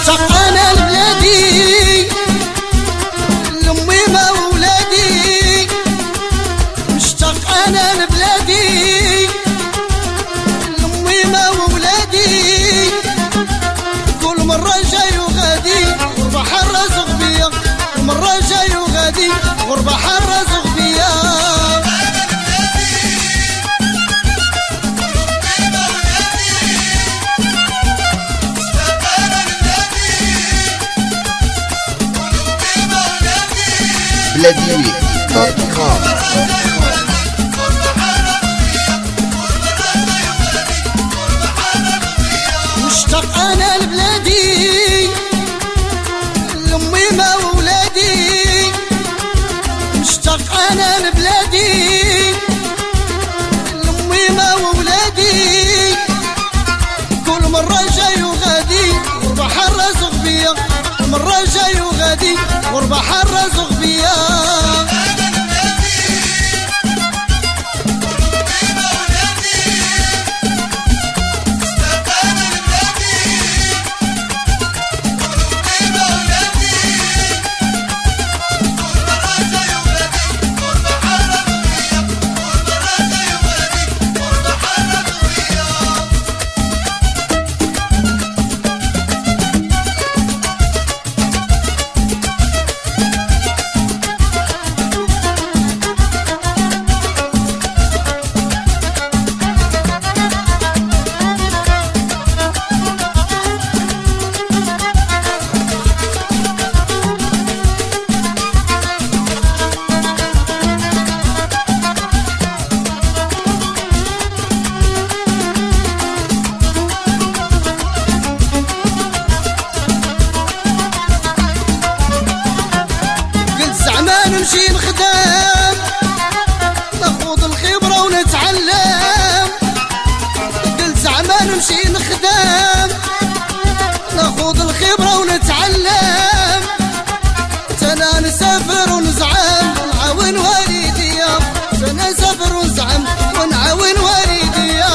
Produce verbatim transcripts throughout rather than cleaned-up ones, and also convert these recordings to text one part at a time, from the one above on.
مشتاق انا لبلادي لامي ما ولادي، مشتاق انا لبلادي لامي ما ولادي، كل مرة جاي وغادي غربة حرة زغبية، كل مرة جاي وغادي غربة حرة زغبية. بلاديوي دوت كوم. مشتاق انا لبلادي لامي ما ولادي، مشتاق انا لبلادي لامي ما ولادي، كل مرة جاي وغادي غربة حرة زغبية، كل مرة جاي وغادي غربة حرة زغبية. نمشي نخدم ناخذ الخبرة ونتعلم، قلت زعما نمشي نخدم ناخذ الخبرة ونتعلم، انا نسافر ونزعم ونعاون والديا، انا نسافر ونزعم ونعاون والديا.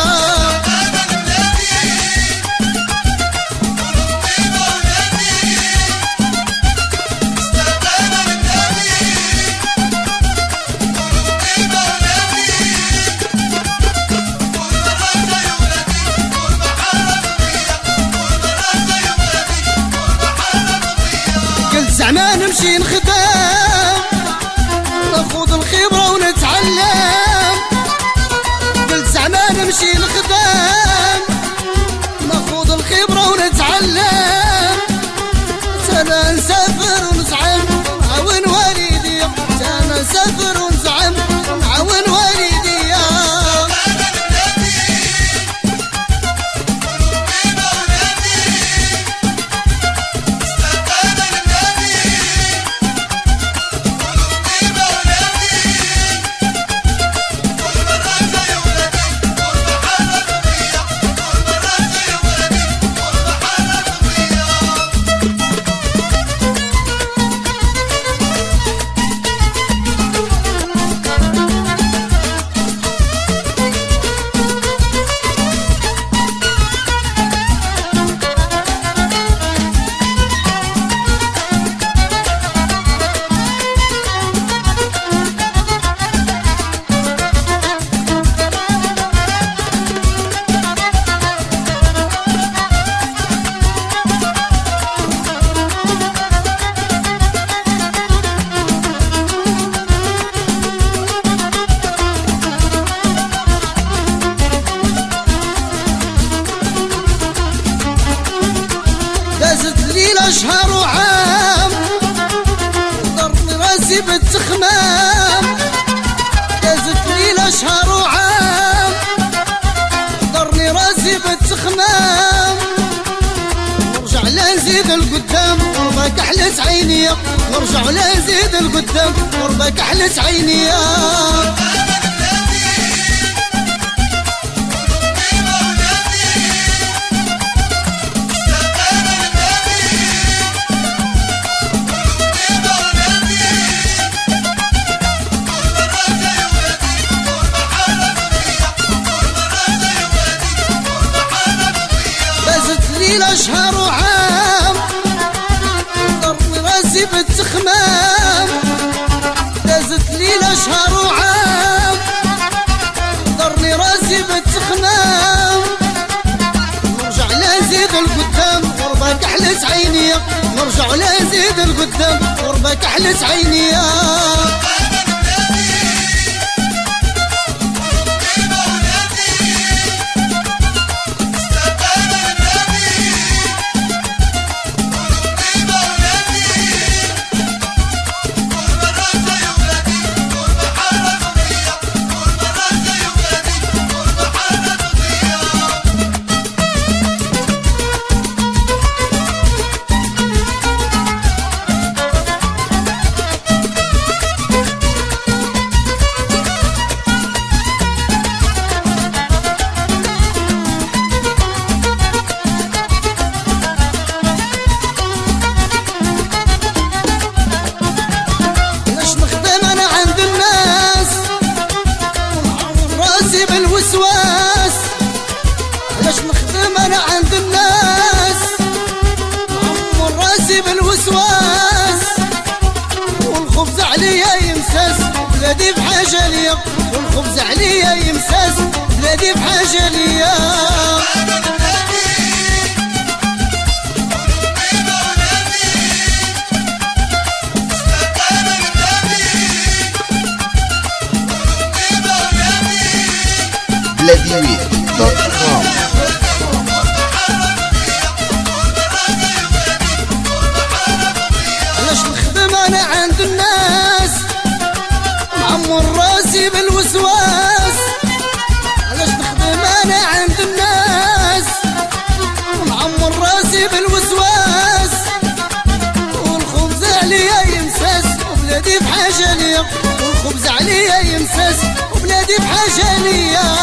زعما نمشي نخدم ناخذ الخبرة ونتعلم، قلت زعما نمشي نخدم ناخذ الخبرة ونتعلم، انا نسافر ونزعم ونعاون والديا، انا نسافر ونزعم ونعاون والديا. شهر وعام ضرني راسي بالتخمام، دازت ليلة شهر وعام ضرني راسي بالتخمام، نرجع لا نزيد القدام قربك احلت عينيا، نرجع لا نزيد القدام قربك احلت عينيا. ليلة شهر وعام الخمام دازت ليلة شهر وعام ضرني راسي بالتخمام نرجع لازيد القدام غربك حلت عينيا نرجع لازيد القدام غربك حلت عينيا بالوسواس علاش نخدم انا عند الناس عمر راسي بالوسواس والخبز عليا يمساس بلادي بحاجه ليا والخبز عليا يمساس بلادي بحاجه ليا بلاديوي دوت كوم. علاش نخدم انا عند الناس معمر راسي بالوسواس علاش نخدم انا عند الناس معمر راسي بالوسواس والخبز عليا يمساس وبلادي بحاجه ليا والخبز عليا يمساس وبلادي بحاجه ليا